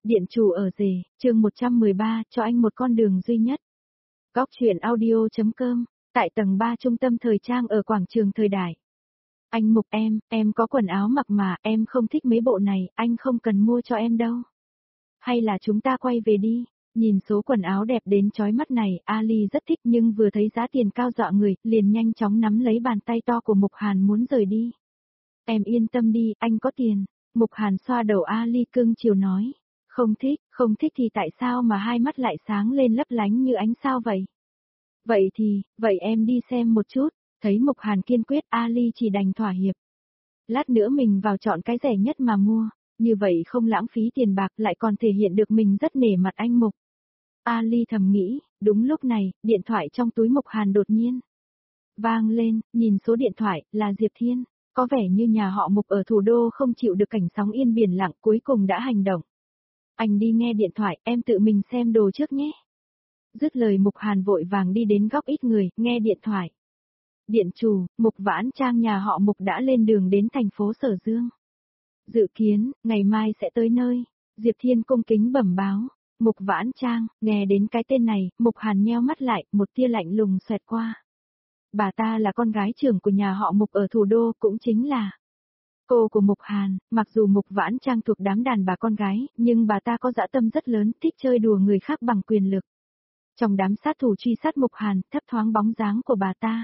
Điện chủ ở rể, chương 113, cho anh một con đường duy nhất. Góc truyện audio.com, tại tầng 3 trung tâm thời trang ở quảng trường thời đại. Anh Mục em có quần áo mặc mà, em không thích mấy bộ này, anh không cần mua cho em đâu. Hay là chúng ta quay về đi, nhìn số quần áo đẹp đến chói mắt này, Ali rất thích nhưng vừa thấy giá tiền cao dọa người, liền nhanh chóng nắm lấy bàn tay to của Mục Hàn muốn rời đi. Em yên tâm đi, anh có tiền. Mục Hàn xoa đầu Ali cưng chiều nói. Không thích thì tại sao mà hai mắt lại sáng lên lấp lánh như ánh sao vậy? Vậy em đi xem một chút, thấy Mục Hàn kiên quyết Ali chỉ đành thỏa hiệp. Lát nữa mình vào chọn cái rẻ nhất mà mua, như vậy không lãng phí tiền bạc lại còn thể hiện được mình rất nể mặt anh Mục. Ali thầm nghĩ, đúng lúc này, điện thoại trong túi Mục Hàn đột nhiên vang lên, nhìn số điện thoại, là Diệp Thiên, có vẻ như nhà họ Mục ở thủ đô không chịu được cảnh sóng yên biển lặng cuối cùng đã hành động. Anh đi nghe điện thoại, em tự mình xem đồ trước nhé. Dứt lời Mục Hàn vội vàng đi đến góc ít người, nghe điện thoại. Điện chủ, Mục Vãn Trang nhà họ Mục đã lên đường đến thành phố Sở Dương. Dự kiến, ngày mai sẽ tới nơi. Diệp Thiên cung kính bẩm báo. Mục Vãn Trang, nghe đến cái tên này, Mục Hàn nheo mắt lại, một tia lạnh lùng xoẹt qua. Bà ta là con gái trưởng của nhà họ Mục ở thủ đô, cũng chính là cô của Mục Hàn. Mặc dù Mục Vãn Trang thuộc đám đàn bà con gái, nhưng bà ta có dã tâm rất lớn, thích chơi đùa người khác bằng quyền lực. Trong đám sát thủ truy sát Mục Hàn, thấp thoáng bóng dáng của bà ta.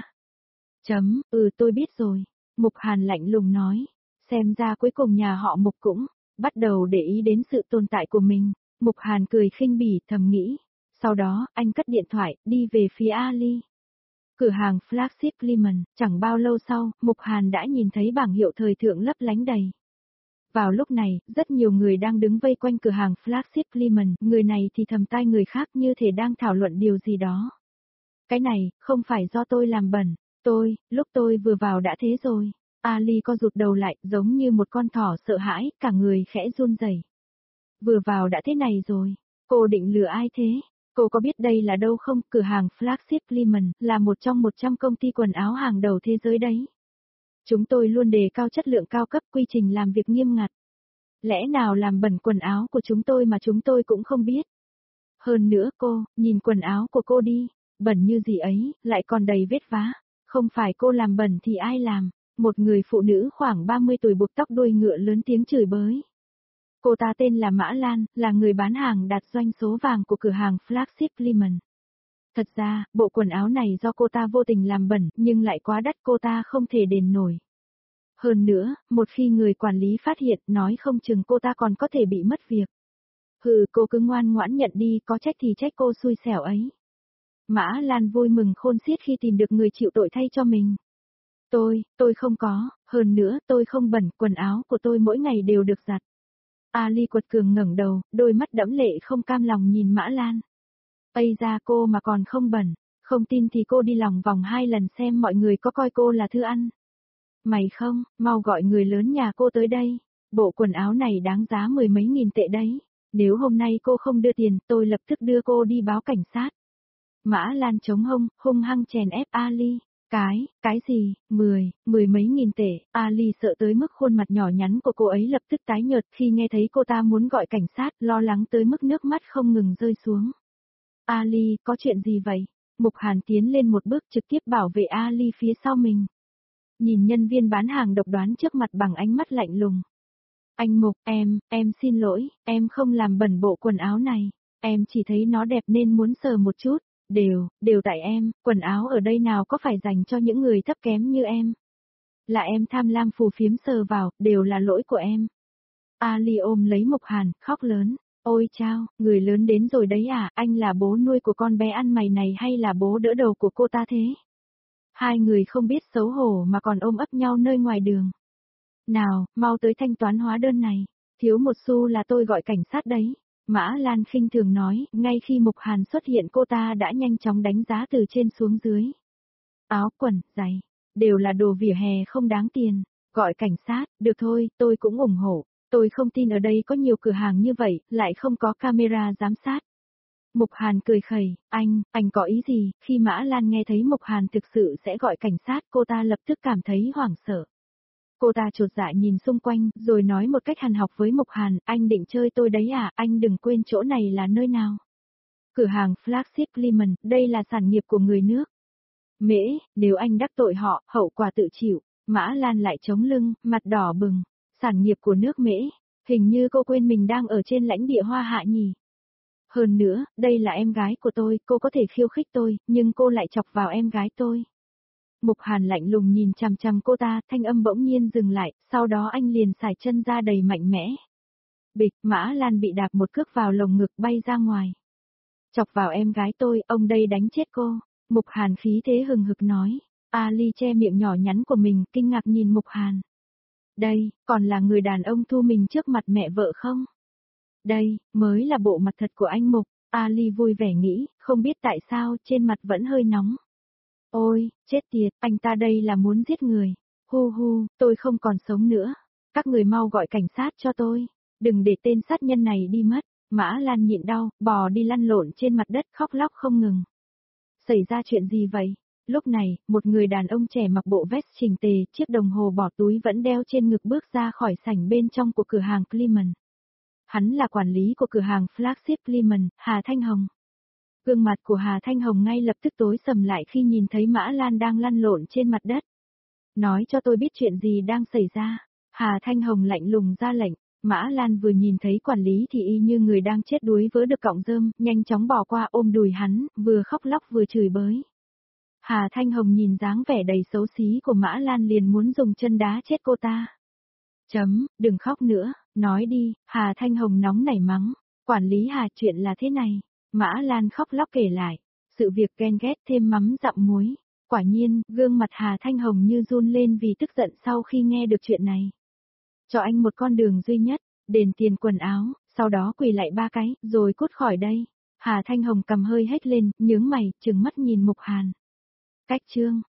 Tôi biết rồi. Mục Hàn lạnh lùng nói. Xem ra cuối cùng nhà họ Mục cũng bắt đầu để ý đến sự tồn tại của mình. Mục Hàn cười khinh bỉ thầm nghĩ. Sau đó, anh cất điện thoại, đi về phía Ali. Cửa hàng Flagship Lehman, chẳng bao lâu sau, Mục Hàn đã nhìn thấy bảng hiệu thời thượng lấp lánh đầy. Vào lúc này, rất nhiều người đang đứng vây quanh cửa hàng Flagship Lehman, người này thì thầm tai người khác như thể đang thảo luận điều gì đó. Cái này, không phải do tôi làm bẩn, lúc tôi vừa vào đã thế rồi. Ali co rụt đầu lại, giống như một con thỏ sợ hãi, cả người khẽ run rẩy. Vừa vào đã thế này rồi, cô định lừa ai thế? Cô có biết đây là đâu không? Cửa hàng Flagship Lehman là một trong 100 công ty quần áo hàng đầu thế giới đấy. Chúng tôi luôn đề cao chất lượng cao cấp, quy trình làm việc nghiêm ngặt. Lẽ nào làm bẩn quần áo của chúng tôi mà chúng tôi cũng không biết? Hơn nữa cô, nhìn quần áo của cô đi, bẩn như gì ấy, lại còn đầy vết vá. Không phải cô làm bẩn thì ai làm? Một người phụ nữ khoảng 30 tuổi buộc tóc đuôi ngựa lớn tiếng chửi bới. Cô ta tên là Mã Lan, là người bán hàng đạt doanh số vàng của cửa hàng Flagship Lehman. Thật ra, bộ quần áo này do cô ta vô tình làm bẩn, nhưng lại quá đắt cô ta không thể đền nổi. Hơn nữa, một khi người quản lý phát hiện, nói không chừng cô ta còn có thể bị mất việc. Cô cứ ngoan ngoãn nhận đi, có trách thì trách cô xui xẻo ấy. Mã Lan vui mừng khôn xiết khi tìm được người chịu tội thay cho mình. Tôi không có, hơn nữa tôi không bẩn, quần áo của tôi mỗi ngày đều được giặt. Ali quật cường ngẩng đầu, đôi mắt đẫm lệ không cam lòng nhìn Mã Lan. Ây ra cô mà còn không bẩn, không tin thì cô đi lòng vòng 2 lần xem mọi người có coi cô là thư ăn. Mày không, mau gọi người lớn nhà cô tới đây, bộ quần áo này đáng giá 10 mấy nghìn tệ đấy, nếu hôm nay cô không đưa tiền tôi lập tức đưa cô đi báo cảnh sát. Mã Lan chống hông, hung hăng chèn ép Ali. Cái gì, 10 mấy nghìn tệ, Ali sợ tới mức khuôn mặt nhỏ nhắn của cô ấy lập tức tái nhợt khi nghe thấy cô ta muốn gọi cảnh sát, lo lắng tới mức nước mắt không ngừng rơi xuống. Ali, có chuyện gì vậy? Mục Hàn tiến lên một bước trực tiếp bảo vệ Ali phía sau mình. Nhìn nhân viên bán hàng độc đoán trước mặt bằng ánh mắt lạnh lùng. Anh Mục, em xin lỗi, em không làm bẩn bộ quần áo này, em chỉ thấy nó đẹp nên muốn sờ một chút. Đều tại em, quần áo ở đây nào có phải dành cho những người thấp kém như em. Là em tham lam phù phiếm sờ vào, đều là lỗi của em. Ali ôm lấy Mục Hàn, khóc lớn. Ôi chao, người lớn đến rồi đấy à, anh là bố nuôi của con bé ăn mày này hay là bố đỡ đầu của cô ta thế? Hai người không biết xấu hổ mà còn ôm ấp nhau nơi ngoài đường. Nào, mau tới thanh toán hóa đơn này, thiếu một xu là tôi gọi cảnh sát đấy. Mã Lan khinh thường nói, ngay khi Mục Hàn xuất hiện cô ta đã nhanh chóng đánh giá từ trên xuống dưới. Áo, quần, giày, đều là đồ vỉa hè không đáng tiền, gọi cảnh sát, được thôi, tôi cũng ủng hộ, tôi không tin ở đây có nhiều cửa hàng như vậy, lại không có camera giám sát. Mục Hàn cười khẩy, anh có ý gì? Khi Mã Lan nghe thấy Mục Hàn thực sự sẽ gọi cảnh sát, cô ta lập tức cảm thấy hoảng sợ. Cô ta chột dạ nhìn xung quanh, rồi nói một cách hằn học với Mục Hàn, anh định chơi tôi đấy à, anh đừng quên chỗ này là nơi nào. Cửa hàng Flagship Lemon, đây là sản nghiệp của người nước. Mễ, nếu anh đắc tội họ, hậu quả tự chịu. Mã Lan lại chống lưng, mặt đỏ bừng. Sản nghiệp của nước Mễ, hình như cô quên mình đang ở trên lãnh địa Hoa Hạ nhỉ. Hơn nữa, đây là em gái của tôi, cô có thể khiêu khích tôi, nhưng cô lại chọc vào em gái tôi. Mục Hàn lạnh lùng nhìn chằm chằm cô ta, thanh âm bỗng nhiên dừng lại, sau đó anh liền xài chân ra đầy mạnh mẽ. Bịch, Mã Lan bị đạp một cước vào lồng ngực bay ra ngoài. Chọc vào em gái tôi, ông đây đánh chết cô. Mục Hàn khí thế hừng hực nói. Ali che miệng nhỏ nhắn của mình, kinh ngạc nhìn Mục Hàn. Đây, còn là người đàn ông thu mình trước mặt mẹ vợ không? Đây, mới là bộ mặt thật của anh Mục. Ali vui vẻ nghĩ, không biết tại sao, trên mặt vẫn hơi nóng. Ôi, chết tiệt, anh ta đây là muốn giết người. Hu hu, tôi không còn sống nữa. Các người mau gọi cảnh sát cho tôi. Đừng để tên sát nhân này đi mất. Mã Lan nhịn đau, bò đi lăn lộn trên mặt đất khóc lóc không ngừng. Xảy ra chuyện gì vậy? Lúc này, một người đàn ông trẻ mặc bộ vest chỉnh tề, chiếc đồng hồ bỏ túi vẫn đeo trên ngực bước ra khỏi sảnh bên trong của cửa hàng Lemon. Hắn là quản lý của cửa hàng Flagship Lemon, Hà Thanh Hồng. Gương mặt của Hà Thanh Hồng ngay lập tức tối sầm lại khi nhìn thấy Mã Lan đang lăn lộn trên mặt đất. Nói cho tôi biết chuyện gì đang xảy ra. Hà Thanh Hồng lạnh lùng ra lệnh. Mã Lan vừa nhìn thấy quản lý thì y như người đang chết đuối vớ được cọng rơm, nhanh chóng bỏ qua ôm đùi hắn, vừa khóc lóc vừa chửi bới. Hà Thanh Hồng nhìn dáng vẻ đầy xấu xí của Mã Lan liền muốn dùng chân đá chết cô ta. Đừng khóc nữa, nói đi, Hà Thanh Hồng nóng nảy mắng. Quản lý Hà, chuyện là thế này. Mã Lan khóc lóc kể lại. Sự việc ghen ghét thêm mắm dặm muối. Quả nhiên, gương mặt Hà Thanh Hồng như run lên vì tức giận sau khi nghe được chuyện này. Cho anh một con đường duy nhất, đền tiền quần áo, sau đó quỳ lại 3 cái, rồi cút khỏi đây. Hà Thanh Hồng cầm hơi hét lên, nhướng mày, trừng mắt nhìn Mục Hàn. Cách chương.